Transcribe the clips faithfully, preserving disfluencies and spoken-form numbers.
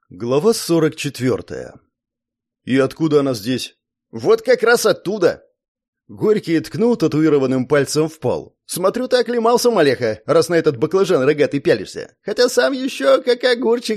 Глава сорок четвертая. «И откуда она здесь?» «Вот как раз оттуда!» Горький ткнул татуированным пальцем в пол. «Смотрю, ты оклемался, малеха, раз на этот баклажан рогатый пялишься. Хотя сам еще как огурчик.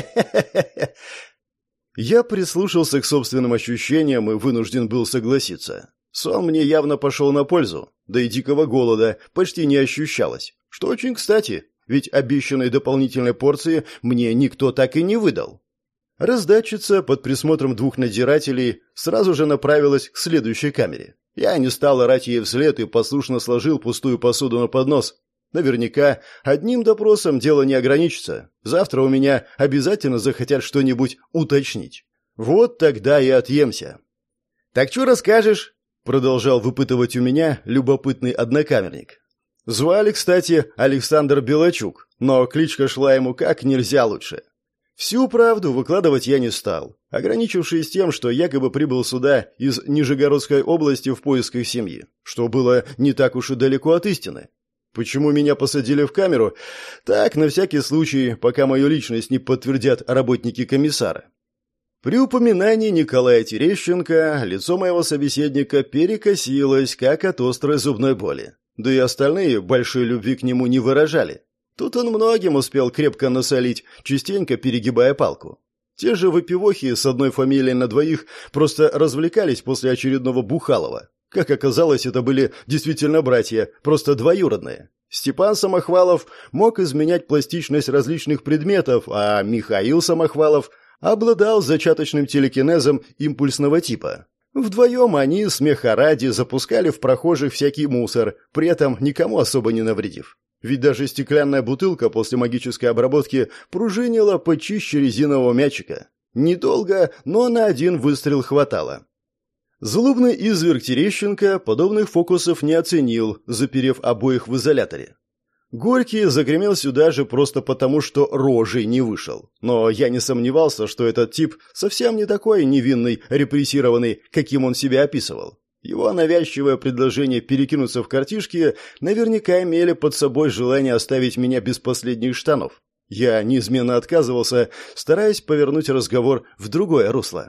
Я прислушался к собственным ощущениям и вынужден был согласиться. Сон мне явно пошел на пользу, да и дикого голода почти не ощущалось. Что очень кстати, ведь обещанной дополнительной порции мне никто так и не выдал. Раздатчица под присмотром двух надзирателей сразу же направилась к следующей камере. Я не стал орать ей вслед и послушно сложил пустую посуду на поднос. Наверняка одним допросом дело не ограничится. Завтра у меня обязательно захотят что-нибудь уточнить. Вот тогда и отъемся. «Так что расскажешь?» — продолжал выпытывать у меня любопытный однокамерник. Звали, кстати, Александр Белочук, но кличка шла ему как нельзя лучше. Всю правду выкладывать я не стал, ограничившись тем, что якобы прибыл сюда из Нижегородской области в поисках семьи, что было не так уж и далеко от истины. Почему меня посадили в камеру? Так, на всякий случай, пока мою личность не подтвердят работники комиссара. При упоминании Николая Терещенко лицо моего собеседника перекосилось, как от острой зубной боли. Да и остальные большой любви к нему не выражали. Тут он многим успел крепко насолить, частенько перегибая палку. Те же выпивохи с одной фамилией на двоих просто развлекались после очередного бухалова. Как оказалось, это были действительно братья, просто двоюродные. Степан Самохвалов мог изменять пластичность различных предметов, а Михаил Самохвалов обладал зачаточным телекинезом импульсного типа. Вдвоем они, смеха ради, запускали в прохожих всякий мусор, при этом никому особо не навредив. Ведь даже стеклянная бутылка после магической обработки пружинила почище резинового мячика. Недолго, но на один выстрел хватало. Злобный изверг Терещенко подобных фокусов не оценил, заперев обоих в изоляторе. Горький загремел сюда же просто потому, что рожей не вышел. Но я не сомневался, что этот тип совсем не такой невинный, репрессированный, каким он себя описывал. Его навязчивое предложение перекинуться в картишки наверняка имели под собой желание оставить меня без последних штанов. Я неизменно отказывался, стараясь повернуть разговор в другое русло.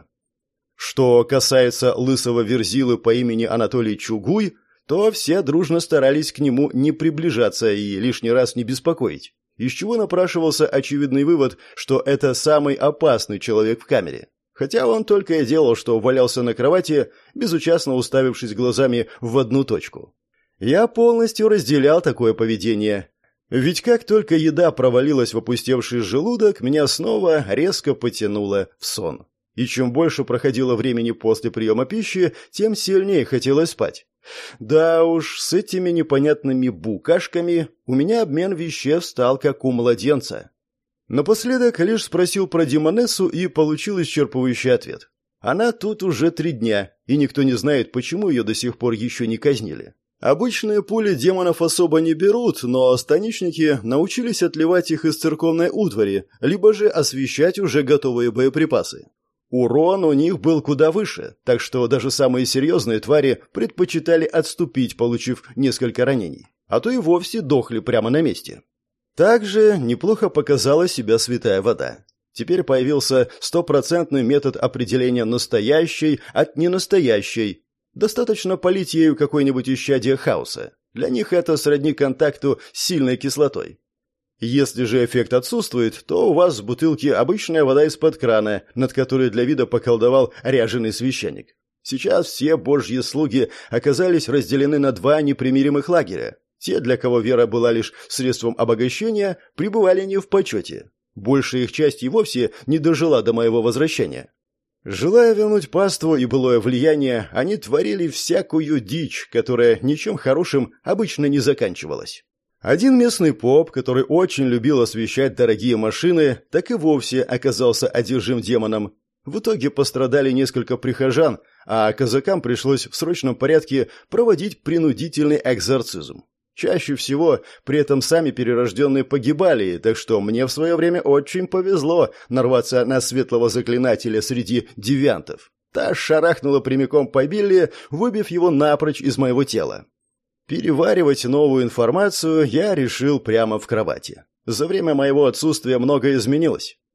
Что касается лысого верзилы по имени Анатолий Чугуй, то все дружно старались к нему не приближаться и лишний раз не беспокоить, из чего напрашивался очевидный вывод, что это самый опасный человек в камере. Хотя он только и делал, что валялся на кровати, безучастно уставившись глазами в одну точку. Я полностью разделял такое поведение. Ведь как только еда провалилась в опустевший желудок, меня снова резко потянуло в сон. И чем больше проходило времени после приема пищи, тем сильнее хотелось спать. Да уж, с этими непонятными букашками у меня обмен веществ стал как у младенца. Напоследок лишь спросил про Демонессу и получил исчерпывающий ответ. Она тут уже три дня, и никто не знает, почему ее до сих пор еще не казнили. Обычные пули демонов особо не берут, но станичники научились отливать их из церковной утвари, либо же освещать уже готовые боеприпасы. Урон у них был куда выше, так что даже самые серьезные твари предпочитали отступить, получив несколько ранений, а то и вовсе дохли прямо на месте. Также неплохо показала себя святая вода. Теперь появился стопроцентный метод определения настоящей от ненастоящей. Достаточно полить ею какое-нибудь исчадие хаоса. Для них это сродни контакту с сильной кислотой. Если же эффект отсутствует, то у вас в бутылке обычная вода из-под крана, над которой для вида поколдовал ряженый священник. Сейчас все божьи слуги оказались разделены на два непримиримых лагеря. Те, для кого вера была лишь средством обогащения, пребывали не в почете. Большая их часть и вовсе не дожила до моего возвращения. Желая вернуть паству и былое влияние, они творили всякую дичь, которая ничем хорошим обычно не заканчивалась. Один местный поп, который очень любил освещать дорогие машины, так и вовсе оказался одержим демоном. В итоге пострадали несколько прихожан, а казакам пришлось в срочном порядке проводить принудительный экзорцизм. Чаще всего при этом сами перерожденные погибали, так что мне в свое время очень повезло нарваться на светлого заклинателя среди девиантов. Та шарахнула прямиком по Билли, выбив его напрочь из моего тела. Переваривать новую информацию я решил прямо в кровати. За время моего отсутствия многое изменилось.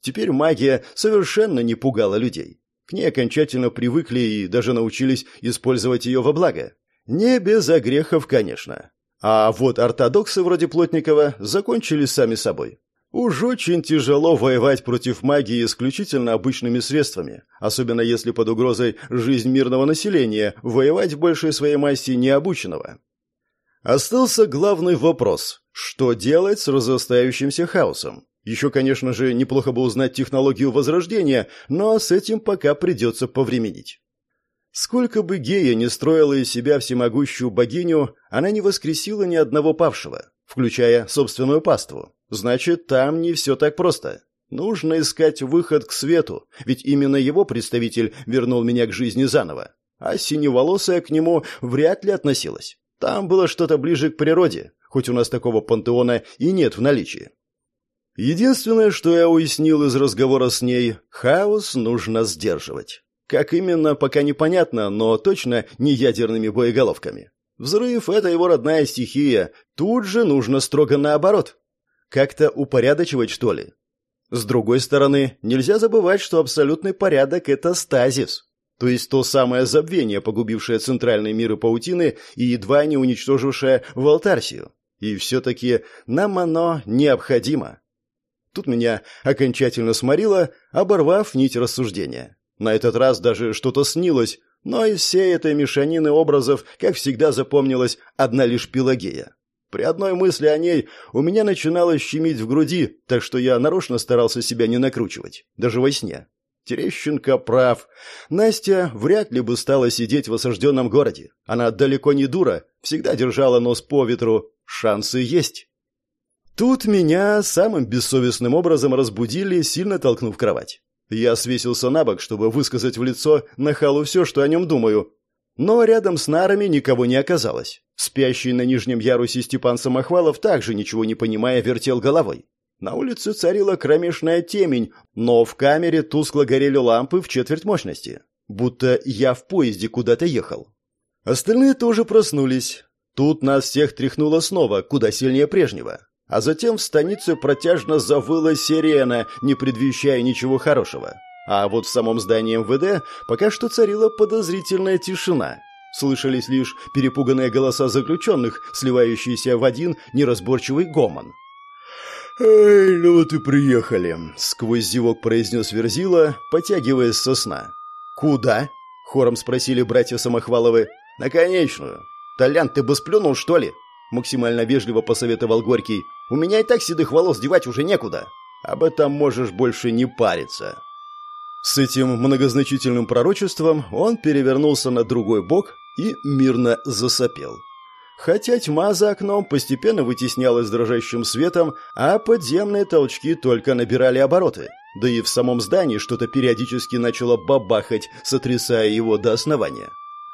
Теперь магия совершенно не пугала людей. К ней окончательно привыкли и даже научились использовать ее во благо. Не без огрехов, конечно. А вот ортодоксы вроде Плотникова закончили сами собой. Уж очень тяжело воевать против магии исключительно обычными средствами, особенно если под угрозой жизнь мирного населения, воевать в большей своей массе необученного. Остался главный вопрос – что делать с разрастающимся хаосом? Еще, конечно же, неплохо бы узнать технологию возрождения, но с этим пока придется повременить. Сколько бы Гея не строила из себя всемогущую богиню, она не воскресила ни одного павшего, включая собственную паству. Значит, там не все так просто. Нужно искать выход к свету, ведь именно его представитель вернул меня к жизни заново. А синеволосая к нему вряд ли относилась. Там было что-то ближе к природе, хоть у нас такого пантеона и нет в наличии. Единственное, что я уяснил из разговора с ней, хаос нужно сдерживать. Как именно, пока непонятно, но точно не ядерными боеголовками. Взрыв – это его родная стихия, тут же нужно строго наоборот. Как-то упорядочивать, что ли? С другой стороны, нельзя забывать, что абсолютный порядок – это стазис. То есть то самое забвение, погубившее центральные миры паутины и едва не уничтожившее Валтарсию. И все-таки нам оно необходимо. Тут меня окончательно сморило, оборвав нить рассуждения. На этот раз даже что-то снилось, но из всей этой мешанины образов, как всегда, запомнилась одна лишь Пелагея. При одной мысли о ней у меня начинало щемить в груди, так что я нарочно старался себя не накручивать, даже во сне. Терещенко прав. Настя вряд ли бы стала сидеть в осажденном городе. Она далеко не дура, всегда держала нос по ветру. Шансы есть. Тут меня самым бессовестным образом разбудили, сильно толкнув кровать. Я свесился на бок, чтобы высказать в лицо нахалу все, что о нем думаю. Но рядом с нарами никого не оказалось. Спящий на нижнем ярусе Степан Самохвалов, также ничего не понимая, вертел головой. На улице царила кромешная темень, но в камере тускло горели лампы в четверть мощности. Будто я в поезде куда-то ехал. Остальные тоже проснулись. Тут нас всех тряхнуло снова, куда сильнее прежнего. А затем в станице протяжно завыла сирена, не предвещая ничего хорошего. А вот в самом здании эм вэ дэ пока что царила подозрительная тишина. Слышались лишь перепуганные голоса заключенных, сливающиеся в один неразборчивый гомон. «Эй, ну вот и приехали», — сквозь зевок произнес Верзила, потягиваясь со сна. «Куда?» — хором спросили братья Самохваловы. «На конечную». «Толян, ты бы сплюнул, что ли?» — максимально вежливо посоветовал Горький. «У меня и так седых волос девать уже некуда. Об этом можешь больше не париться». С этим многозначительным пророчеством он перевернулся на другой бок и мирно засопел. Хотя тьма за окном постепенно вытеснялась дрожащим светом, а подземные толчки только набирали обороты. Да и в самом здании что-то периодически начало бабахать, сотрясая его до основания.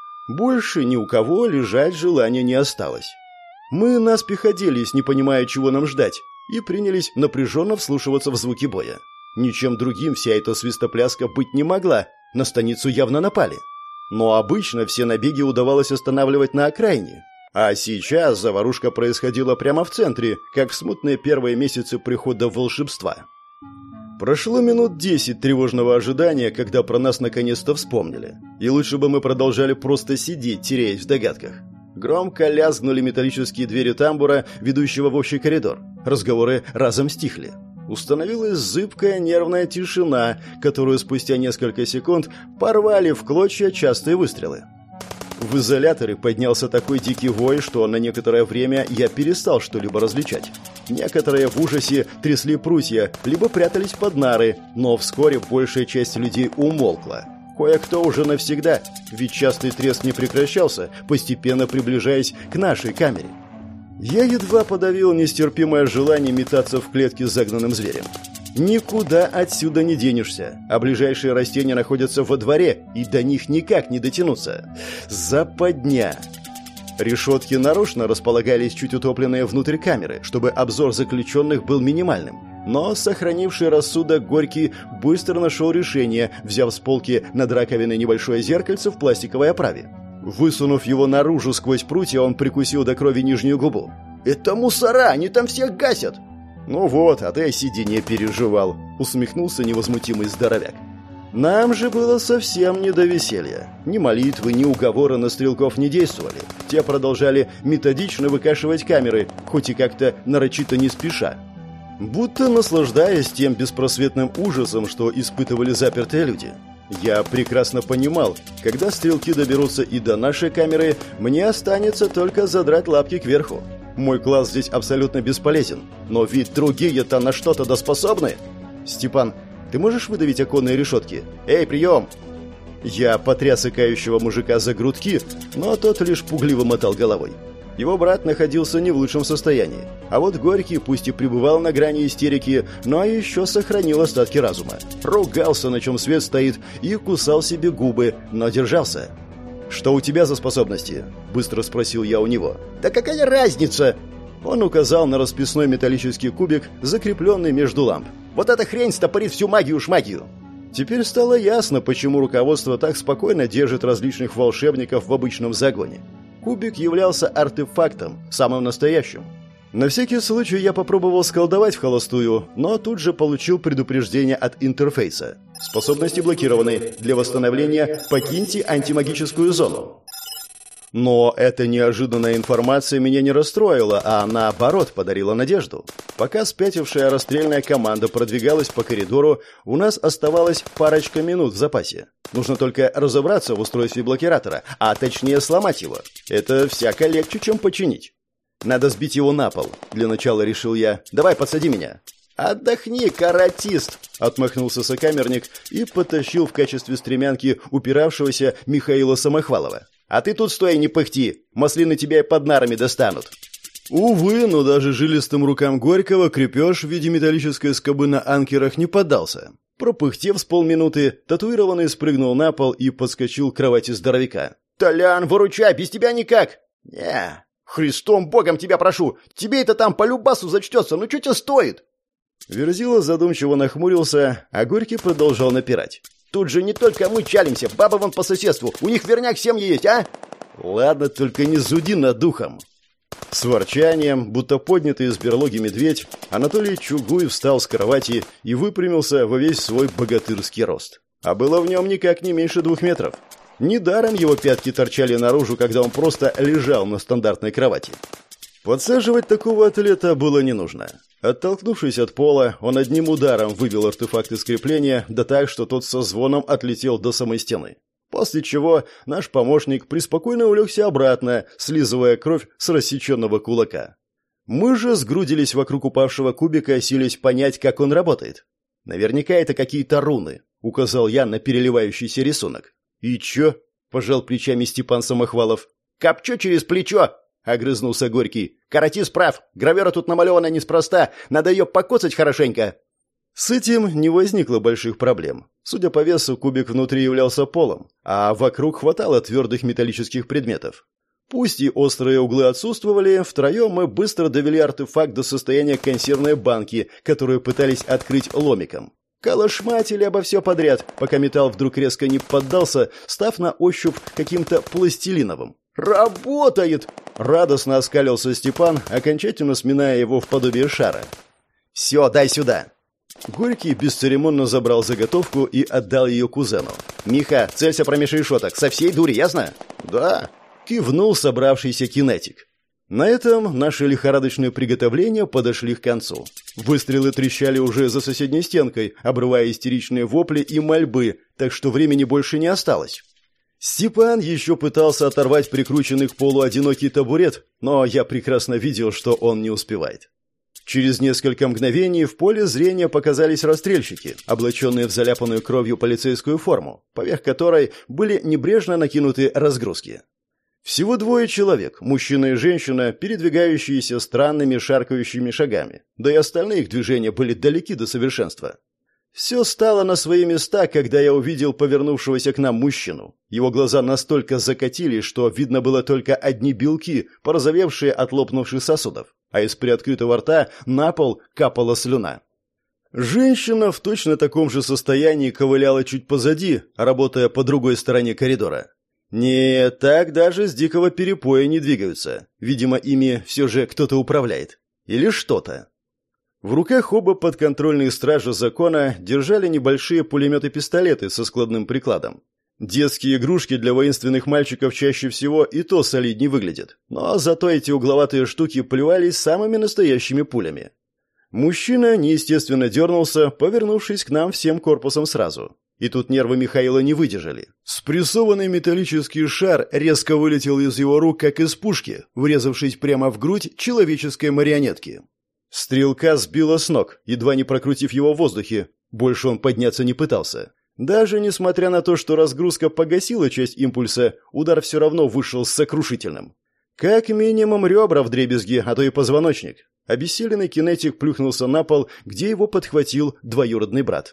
Больше ни у кого лежать желания не осталось. Мы наспех оделись, не понимая, чего нам ждать, и принялись напряженно вслушиваться в звуки боя. Ничем другим вся эта свистопляска быть не могла, на станицу явно напали. Но обычно все набеги удавалось останавливать на окраине. А сейчас заварушка происходила прямо в центре, как в смутные первые месяцы прихода волшебства. Прошло минут десять тревожного ожидания, когда про нас наконец-то вспомнили. И лучше бы мы продолжали просто сидеть, теряясь в догадках. Громко лязгнули металлические двери тамбура, ведущего в общий коридор. Разговоры разом стихли. Установилась зыбкая нервная тишина, которую спустя несколько секунд порвали в клочья частые выстрелы. В изоляторе поднялся такой дикий вой, что на некоторое время я перестал что-либо различать. Некоторые в ужасе трясли прутья, либо прятались под нары, но вскоре большая часть людей умолкла. Кое-кто уже навсегда, ведь частый треск не прекращался, постепенно приближаясь к нашей камере. Я едва подавил нестерпимое желание метаться в клетке с загнанным зверем. Никуда отсюда не денешься, а ближайшие растения находятся во дворе, и до них никак не дотянуться. Западня. Решетки нарочно располагались чуть утопленные внутрь камеры, чтобы обзор заключенных был минимальным. Но сохранивший рассудок Горький быстро нашел решение, взяв с полки над раковиной небольшое зеркальце в пластиковой оправе. Высунув его наружу сквозь прутья, он прикусил до крови нижнюю губу. «Это мусора, они там всех гасят!» «Ну вот, а ты о седине переживал», — усмехнулся невозмутимый здоровяк. Нам же было совсем не до веселья. Ни молитвы, ни уговоры на стрелков не действовали. Те продолжали методично выкашивать камеры, хоть и как-то нарочито не спеша. Будто наслаждаясь тем беспросветным ужасом, что испытывали запертые люди. Я прекрасно понимал, когда стрелки доберутся и до нашей камеры, мне останется только задрать лапки кверху. Мой класс здесь абсолютно бесполезен. Но ведь другие-то на что-то доспособны. Степан, ты можешь выдавить оконные решетки? Эй, прием!» Я потряс икающего мужика за грудки, но тот лишь пугливо мотал головой. Его брат находился не в лучшем состоянии. А вот Горький, пусть и пребывал на грани истерики, но еще сохранил остатки разума. Ругался, на чем свет стоит, и кусал себе губы, но держался. «Что у тебя за способности?» – быстро спросил я у него. «Да какая разница?» Он указал на расписной металлический кубик, закрепленный между ламп. «Вот эта хрень стопорит всю магию-шмагию!» Теперь стало ясно, почему руководство так спокойно держит различных волшебников в обычном загоне. Кубик являлся артефактом, самым настоящим. На всякий случай я попробовал сколдовать в холостую, но тут же получил предупреждение от интерфейса. Способности блокированы. Для восстановления покиньте антимагическую зону. Но эта неожиданная информация меня не расстроила, а наоборот подарила надежду. Пока спятившая расстрельная команда продвигалась по коридору, у нас оставалось парочка минут в запасе. Нужно только разобраться в устройстве блокиратора, а точнее сломать его. Это всяко легче, чем починить. Надо сбить его на пол. Для начала решил я. Давай, подсади меня. «Отдохни, каратист!» — отмахнулся сокамерник и потащил в качестве стремянки упиравшегося Михаила Самохвалова. «А ты тут стой, не пыхти! Маслины тебя и под нарами достанут!» Увы, но даже жилистым рукам Горького крепеж в виде металлической скобы на анкерах не поддался. Пропыхтев с полминуты, татуированный спрыгнул на пол и подскочил к кровати здоровяка. «Толян, выручай, без тебя никак!» «Не, Христом Богом тебя прошу! Тебе это там по любасу зачтется, ну что тебе стоит?» Верзила задумчиво нахмурился, а Горький продолжал напирать. «Тут же не только мы чалимся, баба вон по соседству, у них верняк семьи есть, а?» «Ладно, только не зуди над духом». С ворчанием, будто поднятый из берлоги медведь, Анатолий Чугуй встал с кровати и выпрямился во весь свой богатырский рост. А было в нем никак не меньше двух метров. Недаром его пятки торчали наружу, когда он просто лежал на стандартной кровати. Подсаживать такого атлета было не нужно. Оттолкнувшись от пола, он одним ударом выбил артефакт из крепления, да так, что тот со звоном отлетел до самой стены. После чего наш помощник преспокойно улегся обратно, слизывая кровь с рассеченного кулака. Мы же сгрудились вокруг упавшего кубика, силясь понять, как он работает. «Наверняка это какие-то руны», — указал я на переливающийся рисунок. «И чё?» — пожал плечами Степан Самохвалов. «Копчу через плечо!» — огрызнулся Горький. «Каратист прав. Гравюра тут намалевана неспроста. Надо ее покоцать хорошенько». С этим не возникло больших проблем. Судя по весу, кубик внутри являлся полом, а вокруг хватало твердых металлических предметов. Пусть и острые углы отсутствовали, втроем мы быстро довели артефакт до состояния консервной банки, которую пытались открыть ломиком. Калашматили обо все подряд, пока металл вдруг резко не поддался, став на ощупь каким-то пластилиновым. «Работает!» — радостно оскалился Степан, окончательно сминая его в подобие шара. «Все, дай сюда!» Горький бесцеремонно забрал заготовку и отдал ее кузену. «Миха, целься промеж решеток, со всей дури, ясно?» «Да», — кивнул собравшийся кинетик. На этом наши лихорадочные приготовления подошли к концу. Выстрелы трещали уже за соседней стенкой, обрывая истеричные вопли и мольбы, так что времени больше не осталось. Степан еще пытался оторвать прикрученный к полу одинокий табурет, но я прекрасно видел, что он не успевает. Через несколько мгновений в поле зрения показались расстрельщики, облаченные в заляпанную кровью полицейскую форму, поверх которой были небрежно накинуты разгрузки. Всего двое человек, мужчина и женщина, передвигающиеся странными шаркающими шагами, да и остальные их движения были далеки до совершенства. Все стало на свои места, когда я увидел повернувшегося к нам мужчину. Его глаза настолько закатились, что видно было только одни белки, порозовевшие от лопнувших сосудов, а из приоткрытого рта на пол капала слюна. Женщина в точно таком же состоянии ковыляла чуть позади, работая по другой стороне коридора. Нет, так даже с дикого перепоя не двигаются. Видимо, ими все же кто-то управляет. Или что-то. В руках оба подконтрольные стражи закона держали небольшие пулеметы-пистолеты со складным прикладом. Детские игрушки для воинственных мальчиков чаще всего и то солиднее выглядят, но зато эти угловатые штуки плевались самыми настоящими пулями. Мужчина неестественно дернулся, повернувшись к нам всем корпусом сразу. И тут нервы Михаила не выдержали. Спрессованный металлический шар резко вылетел из его рук, как из пушки, врезавшись прямо в грудь человеческой марионетки. Стрелка сбила с ног, едва не прокрутив его в воздухе. Больше он подняться не пытался. Даже несмотря на то, что разгрузка погасила часть импульса, удар все равно вышел сокрушительным. Как минимум ребра вдребезги, а то и позвоночник. Обессиленный кинетик плюхнулся на пол, где его подхватил двоюродный брат.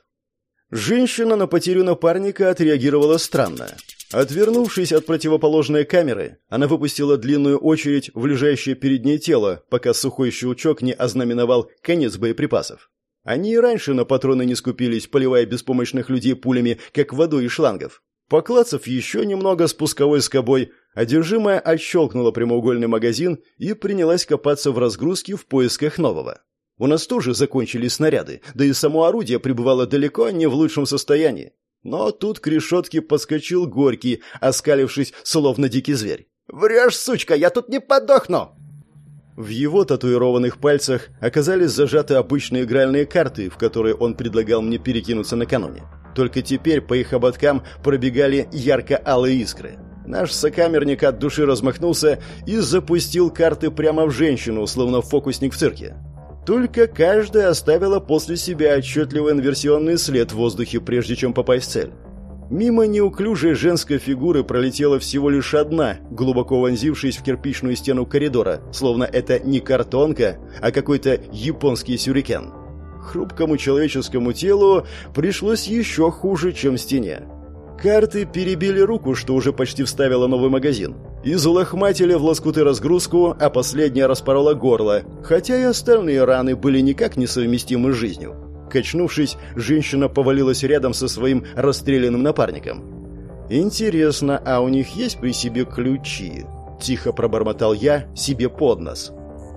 Женщина на потерю напарника отреагировала странно. Отвернувшись от противоположной камеры, она выпустила длинную очередь в лежащее перед ней тело, пока сухой щелчок не ознаменовал конец боеприпасов. Они и раньше на патроны не скупились, поливая беспомощных людей пулями, как водой из шлангов. Поклацав еще немного спусковой скобой, одержимая отщелкнула прямоугольный магазин и принялась копаться в разгрузке в поисках нового. У нас тоже закончились снаряды, да и само орудие пребывало далеко не в лучшем состоянии. Но тут к решетке подскочил Горький, оскалившись, словно дикий зверь. «Врешь, сучка, я тут не подохну!» В его татуированных пальцах оказались зажаты обычные игральные карты, в которые он предлагал мне перекинуться накануне. Только теперь по их ободкам пробегали ярко-алые искры. Наш сокамерник от души размахнулся и запустил карты прямо в женщину, словно фокусник в цирке. Только каждая оставила после себя отчетливый инверсионный след в воздухе, прежде чем попасть в цель. Мимо неуклюжей женской фигуры пролетела всего лишь одна, глубоко вонзившись в кирпичную стену коридора, словно это не картонка, а какой-то японский сюрикен. Хрупкому человеческому телу пришлось еще хуже, чем стене. Карты перебили руку, что уже почти вставила новый магазин, и залохматили в лоскуты разгрузку, а последняя распорола горло, хотя и остальные раны были никак не совместимы с жизнью. Качнувшись, женщина повалилась рядом со своим расстрелянным напарником. «Интересно, а у них есть при себе ключи?» – тихо пробормотал я себе под нос.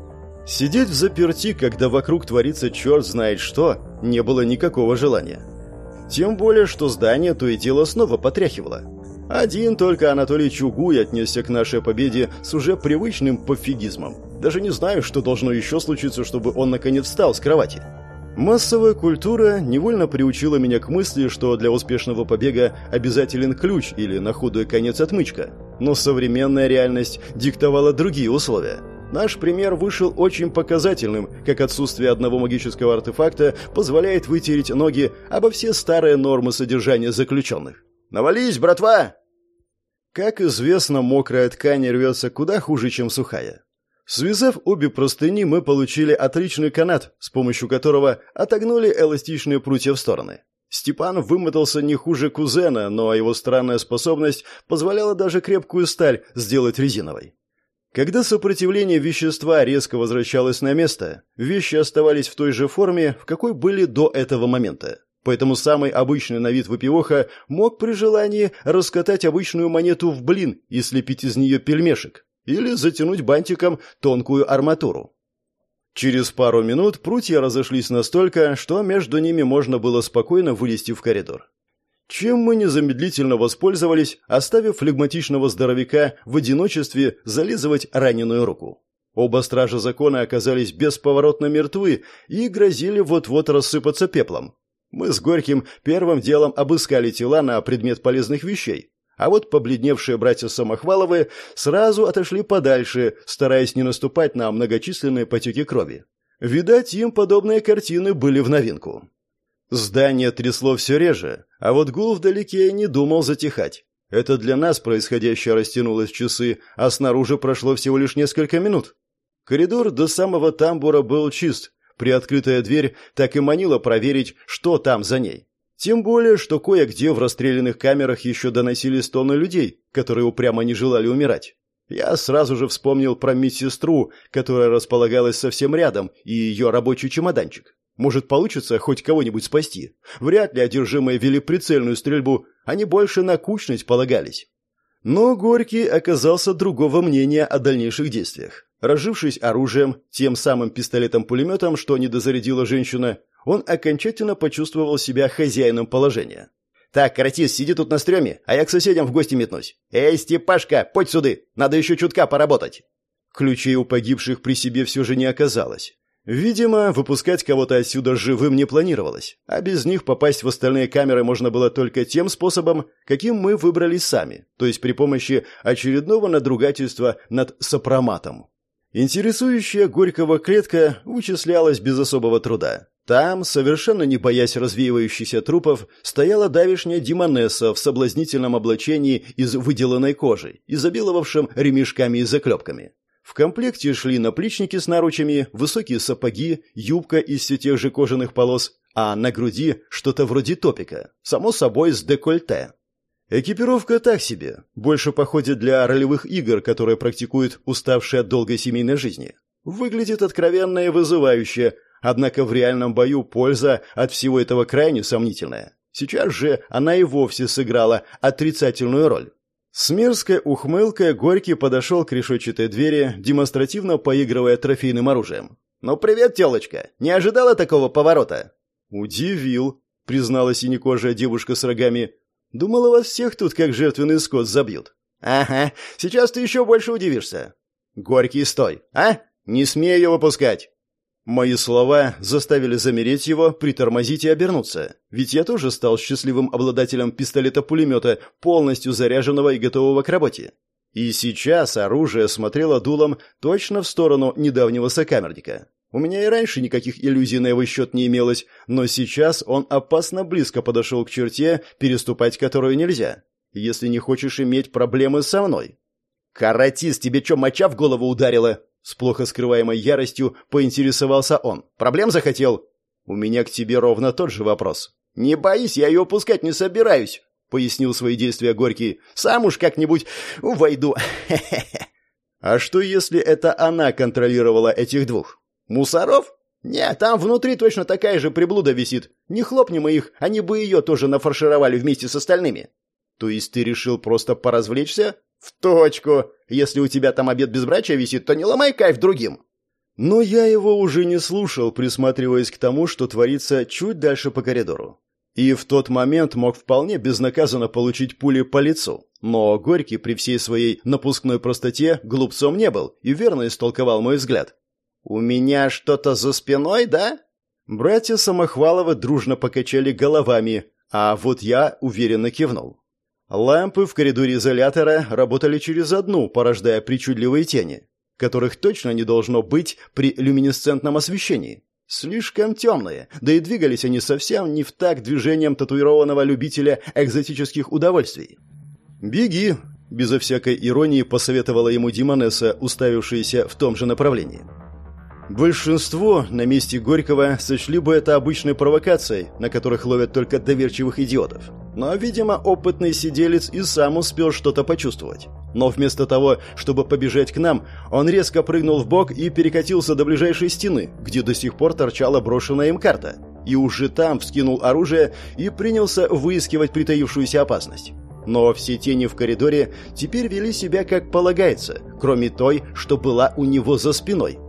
Сидеть взаперти, когда вокруг творится черт знает что, не было никакого желания. Тем более, что здание то и дело снова потряхивало. Один только Анатолий Чугуй отнесся к нашей победе с уже привычным пофигизмом. Даже не знаю, что должно еще случиться, чтобы он наконец встал с кровати. Массовая культура невольно приучила меня к мысли, что для успешного побега обязателен ключ или на худой конец отмычка. Но современная реальность диктовала другие условия. Наш пример вышел очень показательным, как отсутствие одного магического артефакта позволяет вытереть ноги обо все старые нормы содержания заключенных. «Навались, братва!» Как известно, мокрая ткань рвется куда хуже, чем сухая. Связав обе простыни, мы получили отличный канат, с помощью которого отогнули эластичные прутья в стороны. Степан вымотался не хуже кузена, но его странная способность позволяла даже крепкую сталь сделать резиновой. Когда сопротивление вещества резко возвращалось на место, вещи оставались в той же форме, в какой были до этого момента. Поэтому самый обычный на вид выпивоха мог при желании раскатать обычную монету в блин и слепить из нее пельмешек, или затянуть бантиком тонкую арматуру. Через пару минут прутья разошлись настолько, что между ними можно было спокойно вылезти в коридор. Чем мы незамедлительно воспользовались, оставив флегматичного здоровяка в одиночестве зализывать раненую руку. Оба стража закона оказались бесповоротно мертвы и грозили вот-вот рассыпаться пеплом. Мы с Горьким первым делом обыскали тела на предмет полезных вещей, а вот побледневшие братья Самохваловы сразу отошли подальше, стараясь не наступать на многочисленные потеки крови. Видать, им подобные картины были в новинку. Здание трясло все реже, а вот гул вдалеке не думал затихать. Это для нас происходящее растянулось в часы, а снаружи прошло всего лишь несколько минут. Коридор до самого тамбура был чист. Приоткрытая дверь так и манила проверить, что там за ней. Тем более, что кое-где в расстрелянных камерах еще доносились стоны людей, которые упрямо не желали умирать. Я сразу же вспомнил про медсестру, которая располагалась совсем рядом, и ее рабочий чемоданчик. Может, получится хоть кого-нибудь спасти. Вряд ли одержимые вели прицельную стрельбу, они больше на кучность полагались. Но Горький оказался другого мнения о дальнейших действиях. Разжившись оружием, тем самым пистолетом-пулеметом, что недозарядила женщина, он окончательно почувствовал себя хозяином положения. «Так, каратист, сиди тут на стреме, а я к соседям в гости метнусь. Эй, Степашка, подь сюды, надо еще чутка поработать». Ключей у погибших при себе все же не оказалось. Видимо, выпускать кого-то отсюда живым не планировалось, а без них попасть в остальные камеры можно было только тем способом, каким мы выбрали сами, то есть при помощи очередного надругательства над сопроматом. Интересующая Горького клетка вычислялась без особого труда. Там, совершенно не боясь развеивающихся трупов, стояла давишняя демонесса в соблазнительном облачении из выделанной кожи, изобиловавшем ремешками и заклепками. В комплекте шли наплечники с наручами, высокие сапоги, юбка из все тех же кожаных полос, а на груди что-то вроде топика, само собой с декольте. Экипировка так себе, больше походит для ролевых игр, которые практикуют уставшие от долгой семейной жизни. Выглядит откровенно и вызывающе, однако в реальном бою польза от всего этого крайне сомнительная. Сейчас же она и вовсе сыграла отрицательную роль. С мерзкой ухмылкой Горький подошел к решетчатой двери, демонстративно поигрывая трофейным оружием. «Ну привет, телочка! Не ожидала такого поворота?» «Удивил», — признала синекожая девушка с рогами. «Думала, вас всех тут как жертвенный скот забьют». «Ага, сейчас ты еще больше удивишься». «Горький, стой! А? Не смей ее выпускать!» Мои слова заставили замереть его, притормозить и обернуться. Ведь я тоже стал счастливым обладателем пистолета-пулемета, полностью заряженного и готового к работе. И сейчас оружие смотрело дулом точно в сторону недавнего сокамерника. У меня и раньше никаких иллюзий на его счет не имелось, но сейчас он опасно близко подошел к черте, переступать которую нельзя, если не хочешь иметь проблемы со мной. «Каратист, тебе что, моча в голову ударила?» С плохо скрываемой яростью поинтересовался он. «Проблем захотел?» «У меня к тебе ровно тот же вопрос». «Не боись, я ее упускать не собираюсь», — пояснил свои действия Горький. «Сам уж как-нибудь войду». «А что, если это она контролировала этих двух?» «Мусоров? Нет, там внутри точно такая же приблуда висит. Не хлопнем мы их, они бы ее тоже нафаршировали вместе с остальными». «То есть ты решил просто поразвлечься?» «В точку. Если у тебя там обет безбрачия висит, то не ломай кайф другим». Но я его уже не слушал, присматриваясь к тому, что творится чуть дальше по коридору. И в тот момент мог вполне безнаказанно получить пули по лицу. Но Горький при всей своей напускной простоте глупцом не был и верно истолковал мой взгляд. «У меня что-то за спиной, да?» Братья Самохваловы дружно покачали головами, а вот я уверенно кивнул. Лампы в коридоре изолятора работали через одну, порождая причудливые тени, которых точно не должно быть при люминесцентном освещении. Слишком темные, да и двигались они совсем не в такт движением татуированного любителя экзотических удовольствий. «Беги!» – безо всякой иронии посоветовала ему демонесса, уставившаяся в том же направлении. Большинство на месте Горького сочли бы это обычной провокацией, на которых ловят только доверчивых идиотов. Но, видимо, опытный сиделец и сам успел что-то почувствовать. Но вместо того, чтобы побежать к нам, он резко прыгнул вбок и перекатился до ближайшей стены, где до сих пор торчала брошенная им карта. И уже там вскинул оружие и принялся выискивать притаившуюся опасность. Но все тени в коридоре теперь вели себя как полагается, кроме той, что была у него за спиной.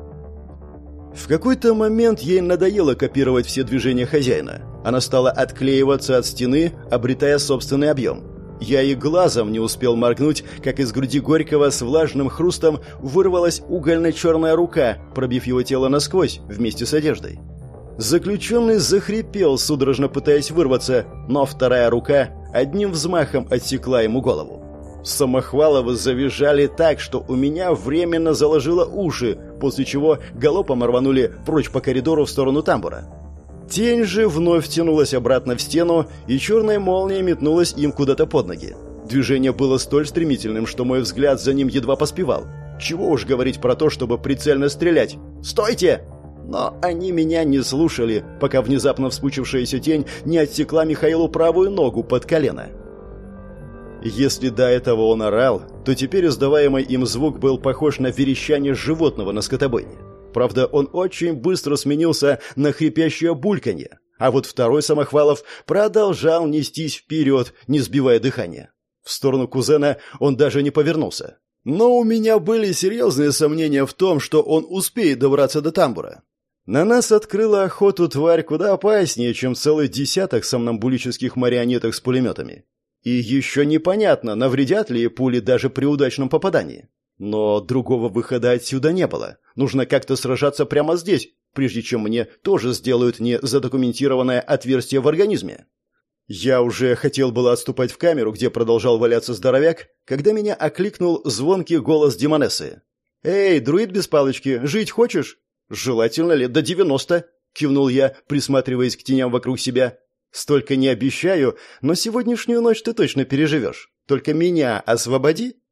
В какой-то момент ей надоело копировать все движения хозяина. Она стала отклеиваться от стены, обретая собственный объем. Я и глазом не успел моргнуть, как из груди Горького с влажным хрустом вырвалась угольно-черная рука, пробив его тело насквозь вместе с одеждой. Заключенный захрипел, судорожно пытаясь вырваться, но вторая рука одним взмахом отсекла ему голову. Самохваловы завизжали так, что у меня временно заложило уши, после чего галопом рванули прочь по коридору в сторону тамбура. Тень же вновь тянулась обратно в стену, и черная молния метнулась им куда-то под ноги. Движение было столь стремительным, что мой взгляд за ним едва поспевал. Чего уж говорить про то, чтобы прицельно стрелять. «Стойте!» Но они меня не слушали, пока внезапно вспучившаяся тень не отсекла Михаилу правую ногу под колено. Если до этого он орал, то теперь издаваемый им звук был похож на верещание животного на скотобойне. Правда, он очень быстро сменился на хрипящее бульканье, а вот второй Самохвалов продолжал нестись вперед, не сбивая дыхания. В сторону кузена он даже не повернулся. Но у меня были серьезные сомнения в том, что он успеет добраться до тамбура. На нас открыла охоту тварь куда опаснее, чем целый десяток сомнамбулических марионеток с пулеметами. И еще непонятно, навредят ли пули даже при удачном попадании. Но другого выхода отсюда не было. Нужно как-то сражаться прямо здесь, прежде чем мне тоже сделают незадокументированное отверстие в организме. Я уже хотел было отступать в камеру, где продолжал валяться здоровяк, когда меня окликнул звонкий голос Демонессы. «Эй, друид без палочки, жить хочешь?» «Желательно лет до девяноста», — кивнул я, присматриваясь к теням вокруг себя. «Столько не обещаю, но сегодняшнюю ночь ты точно переживешь. Только меня освободи».